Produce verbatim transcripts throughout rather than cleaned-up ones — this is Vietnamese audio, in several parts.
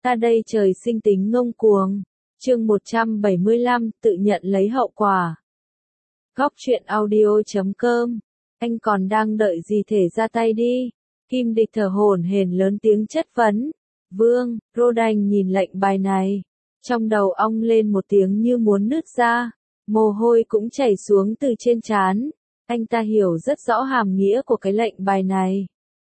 Ta đây trời sinh tính ngông cuồng. Chương một trăm bảy mươi lăm, tự nhận lấy hậu quả. Góc truyện audio chấm com. Anh còn đang đợi gì thể ra tay đi. Kim Địch thở hổn hển lớn tiếng chất vấn. Vương, Rodan nhìn lệnh bài này. Trong đầu ong lên một tiếng như muốn nứt ra. Mồ hôi cũng chảy xuống từ trên trán. Anh ta hiểu rất rõ hàm nghĩa của cái lệnh bài này.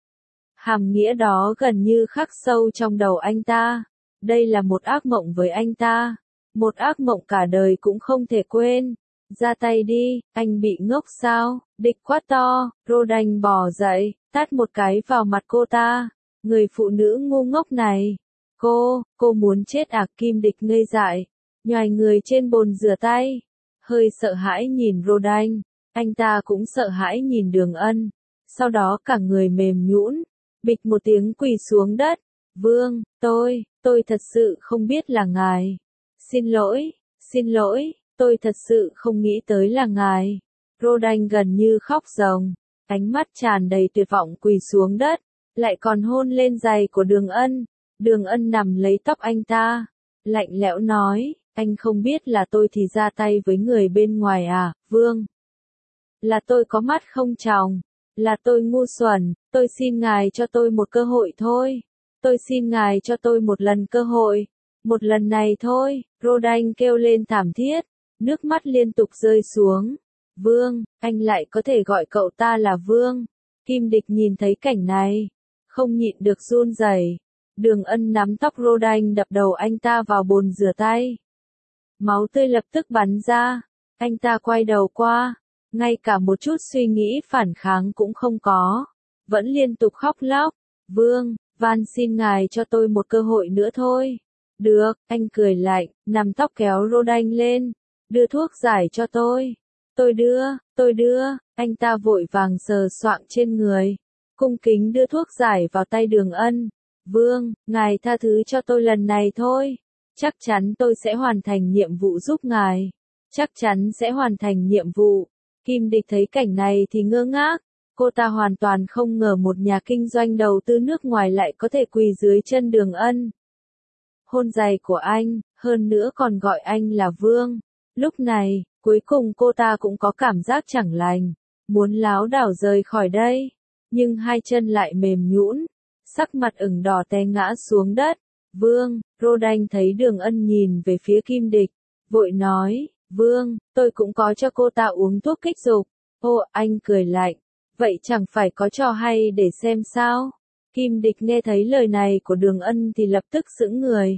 Hàm nghĩa đó gần như khắc sâu trong đầu anh ta. Đây là một ác mộng với anh ta. Một ác mộng cả đời cũng không thể quên. Ra tay đi, anh bị ngốc sao? Địch quát to, Rodan bò dậy, tát một cái vào mặt cô ta. Người phụ nữ ngu ngốc này. Cô, cô muốn chết à? Kim Địch ngây dại, nhoài người trên bồn rửa tay. Hơi sợ hãi nhìn Rodan, anh ta cũng sợ hãi nhìn Đường Ân. Sau đó cả người mềm nhũn, bịch một tiếng quỳ xuống đất. Vương, tôi, tôi thật sự không biết là ngài. Xin lỗi, xin lỗi, tôi thật sự không nghĩ tới là ngài. Rodan gần như khóc ròng, ánh mắt tràn đầy tuyệt vọng quỳ xuống đất, lại còn hôn lên giày của Đường Ân. Đường Ân nằm lấy tóc anh ta, lạnh lẽo nói, anh không biết là tôi thì ra tay với người bên ngoài à, Vương? Là tôi có mắt không tròng, là tôi ngu xuẩn, tôi xin ngài cho tôi một cơ hội thôi. Tôi xin ngài cho tôi một lần cơ hội, một lần này thôi. Rodan kêu lên thảm thiết, nước mắt liên tục rơi xuống. Vương, anh lại có thể gọi cậu ta là Vương. Kim Địch nhìn thấy cảnh này, không nhịn được run rẩy. Đường Ân nắm tóc Rodan đập đầu anh ta vào bồn rửa tay. Máu tươi lập tức bắn ra, anh ta quay đầu qua, ngay cả một chút suy nghĩ phản kháng cũng không có, vẫn liên tục khóc lóc. Vương, van xin ngài cho tôi một cơ hội nữa thôi. Được, anh cười lạnh, nắm tóc kéo Rodan lên, đưa thuốc giải cho tôi. Tôi đưa, tôi đưa, anh ta vội vàng sờ soạng trên người, cung kính đưa thuốc giải vào tay Đường Ân. Vương, ngài tha thứ cho tôi lần này thôi. Chắc chắn tôi sẽ hoàn thành nhiệm vụ giúp ngài. Chắc chắn sẽ hoàn thành nhiệm vụ. Kim Địch thấy cảnh này thì ngơ ngác. Cô ta hoàn toàn không ngờ một nhà kinh doanh đầu tư nước ngoài lại có thể quỳ dưới chân Đường Ân. Hôn giày của anh, hơn nữa còn gọi anh là Vương. Lúc này, cuối cùng cô ta cũng có cảm giác chẳng lành. Muốn láo đảo rời khỏi đây. Nhưng hai chân lại mềm nhũn. Sắc mặt ửng đỏ té ngã xuống đất. Vương, Rodan thấy Đường Ân nhìn về phía Kim Địch, vội nói, Vương, tôi cũng có cho cô ta uống thuốc kích dục. Ô, anh cười lạnh, vậy chẳng phải có trò hay để xem sao? Kim Địch nghe thấy lời này của Đường Ân thì lập tức sững người.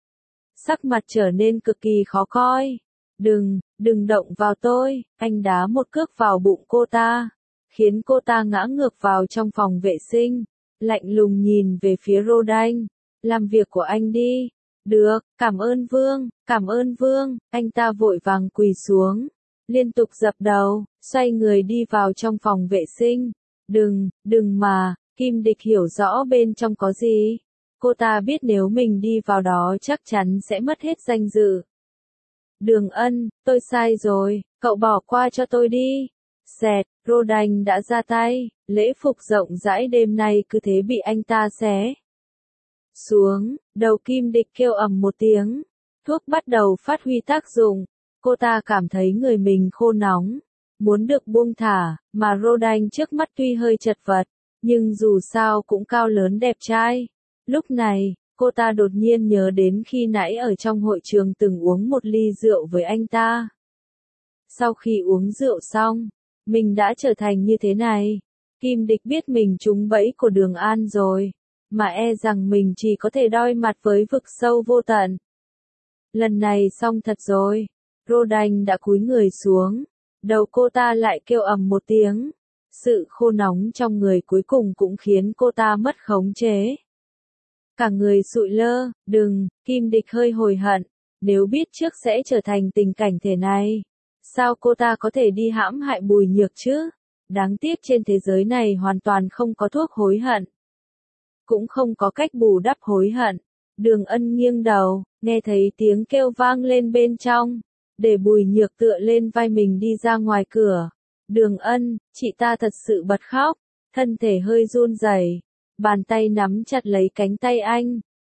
Sắc mặt trở nên cực kỳ khó coi. Đừng, đừng động vào tôi, anh đá một cước vào bụng cô ta, khiến cô ta ngã ngược vào trong phòng vệ sinh. Lạnh lùng nhìn về phía Rodan, làm việc của anh đi. Được, cảm ơn Vương, cảm ơn Vương. Anh ta vội vàng quỳ xuống, liên tục dập đầu, xoay người đi vào trong phòng vệ sinh. Đừng, đừng mà. Kim Địch hiểu rõ bên trong có gì. Cô ta biết nếu mình đi vào đó chắc chắn sẽ mất hết danh dự. Đường Ân, tôi sai rồi, cậu bỏ qua cho tôi đi. Xẹt, Rodan đã ra tay, lễ phục rộng rãi đêm nay cứ thế bị anh ta xé xuống. Đầu Kim Địch kêu ầm một tiếng, thuốc bắt đầu phát huy tác dụng. Cô ta cảm thấy người mình khô nóng, muốn được buông thả, mà Rodan trước mắt tuy hơi chật vật, nhưng dù sao cũng cao lớn đẹp trai. Lúc này, cô ta đột nhiên nhớ đến khi nãy ở trong hội trường từng uống một ly rượu với anh ta. Sau khi uống rượu xong, mình đã trở thành như thế này. Kim Địch biết mình trúng bẫy của Đường An rồi, mà e rằng mình chỉ có thể đoi mặt với vực sâu vô tận. Lần này xong thật rồi. Rodan đã cúi người xuống, đầu cô ta lại kêu ầm một tiếng. Sự khô nóng trong người cuối cùng cũng khiến cô ta mất khống chế. Cả người sụi lơ. Đừng, Kim Địch hơi hối hận, nếu biết trước sẽ trở thành tình cảnh thế này, sao cô ta có thể đi hãm hại Bùi Nhược chứ? Đáng tiếc trên thế giới này hoàn toàn không có thuốc hối hận, cũng không có cách bù đắp hối hận. Đường Ân nghiêng đầu, nghe thấy tiếng kêu vang lên bên trong, để Bùi Nhược tựa lên vai mình đi ra ngoài cửa. Đường Ân, chị ta thật sự bật khóc, thân thể hơi run rẩy, bàn tay nắm chặt lấy cánh tay anh.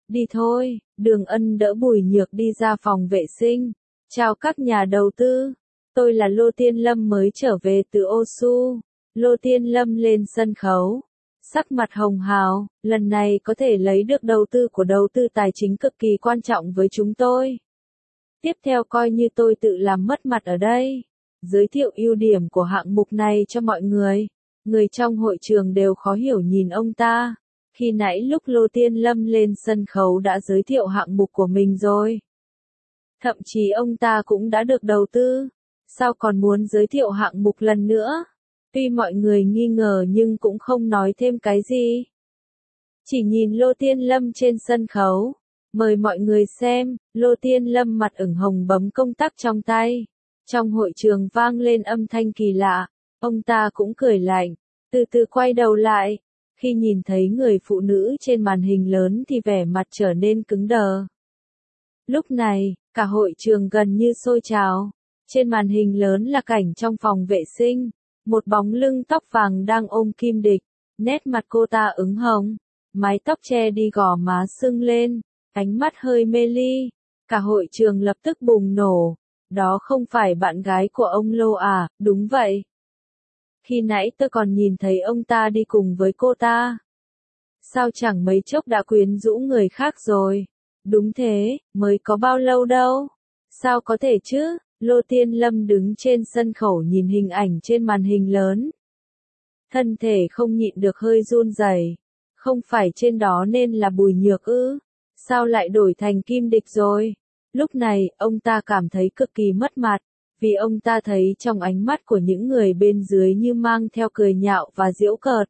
Đi thôi, Đường Ân đỡ Bùi Nhược đi ra phòng vệ sinh. Chào các nhà đầu tư. Tôi là Lô Tiên Lâm mới trở về từ Osu. Lô Tiên Lâm lên sân khấu. Sắc mặt hồng hào, lần này có thể lấy được đầu tư của đầu tư tài chính cực kỳ quan trọng với chúng tôi. Tiếp theo coi như tôi tự làm mất mặt ở đây. Giới thiệu ưu điểm của hạng mục này cho mọi người. Người trong hội trường đều khó hiểu nhìn ông ta. Khi nãy lúc Lô Tiên Lâm lên sân khấu đã giới thiệu hạng mục của mình rồi. Thậm chí ông ta cũng đã được đầu tư. Sao còn muốn giới thiệu hạng mục lần nữa? Tuy mọi người nghi ngờ nhưng cũng không nói thêm cái gì. Chỉ nhìn Lô Tiên Lâm trên sân khấu. Mời mọi người xem, Lô Tiên Lâm mặt ửng hồng bấm công tắc trong tay. Trong hội trường vang lên âm thanh kỳ lạ. Ông ta cũng cười lạnh, từ từ quay đầu lại. Khi nhìn thấy người phụ nữ trên màn hình lớn thì vẻ mặt trở nên cứng đờ. Lúc này, cả hội trường gần như sôi trào. Trên màn hình lớn là cảnh trong phòng vệ sinh. Một bóng lưng tóc vàng đang ôm Kim Địch. Nét mặt cô ta ửng hồng. Mái tóc che đi gò má sưng lên. Ánh mắt hơi mê ly. Cả hội trường lập tức bùng nổ. Đó không phải bạn gái của ông Lô à? Đúng vậy. Khi nãy tôi còn nhìn thấy ông ta đi cùng với cô ta. Sao chẳng mấy chốc đã quyến rũ người khác rồi? Đúng thế, mới có bao lâu đâu? Sao có thể chứ? Lô Tiên Lâm đứng trên sân khấu nhìn hình ảnh trên màn hình lớn. Thân thể không nhịn được hơi run rẩy. Không phải trên đó nên là Bùi Nhược ư? Sao lại đổi thành Kim Địch rồi? Lúc này, ông ta cảm thấy cực kỳ mất mặt. Vì ông ta thấy trong ánh mắt của những người bên dưới như mang theo cười nhạo và giễu cợt.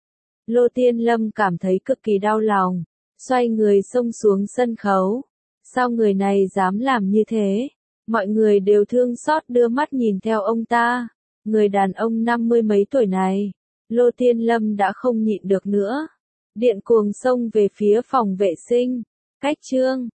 Lô Tiên Lâm cảm thấy cực kỳ đau lòng. Xoay người xông xuống sân khấu. Sao người này dám làm như thế? Mọi người đều thương xót đưa mắt nhìn theo ông ta. Người đàn ông năm mươi mấy tuổi này. Lô Tiên Lâm đã không nhịn được nữa. Điện cuồng xông về phía phòng vệ sinh. Cách chương